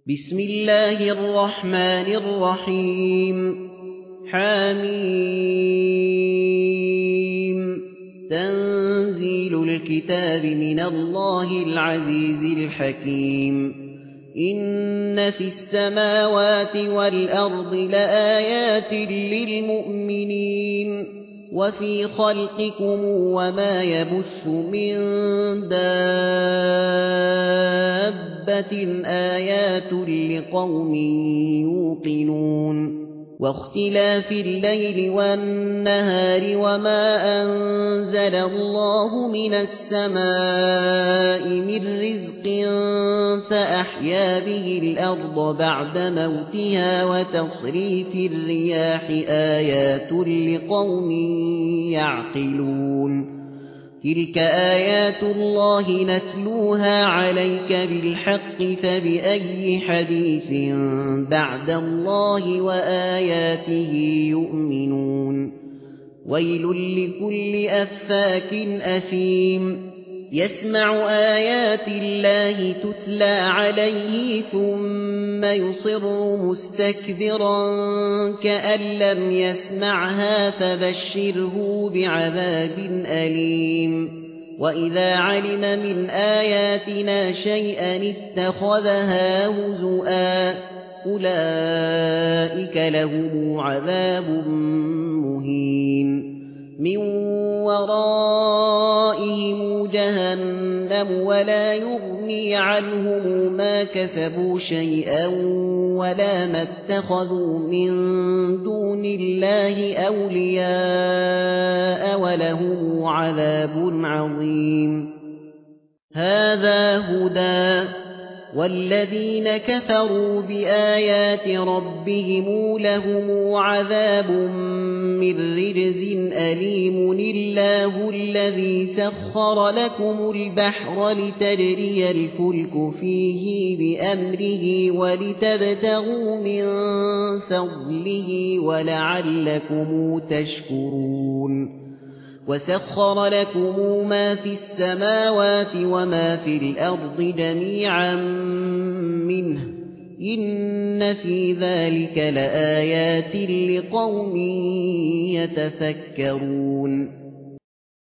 بسم الله الرحمن الرحيم حميم تنزيل الكتاب من الله العزيز الحكيم إن في السماوات والأرض لآيات للمؤمنين وفي خلقكم وما يبث من دابة آيات لقوم يوقنون واختلاف الليل والنهار وما أنزل الله من السماء من رزق فأحيا به الأرض بعد موتها وتصريف الرياح آيات لقوم يعقلون تلك آيات الله نتلوها عليك بالحق فبأي حديث بعد الله وآياته يؤمنون ويل لكل أفاك أثيم يسمع آيات الله تتلى عليه ثم يصر مستكبرا كأن لم يسمعها فبشره بعذاب أليم وإذا علم من آياتنا شيئا اتخذها هزؤا أولئك لهم عذاب مهين من ورائهم جهنم ولا يغني عنهم ما كسبوا شيئا ولا ما اتخذوا من دون الله أولياء ولهم عذاب عظيم هذا هدى والذين كفروا بآيات ربهم لهم عذاب من رجز أليم الله الذي سخر لكم البحر لتجري الفلك فيه بأمره ولتبتغوا من فضله ولعلكم تشكرون وسخر لكم ما في السماوات وما في الأرض جميعا منه إن في ذلك لآيات لقوم يتفكرون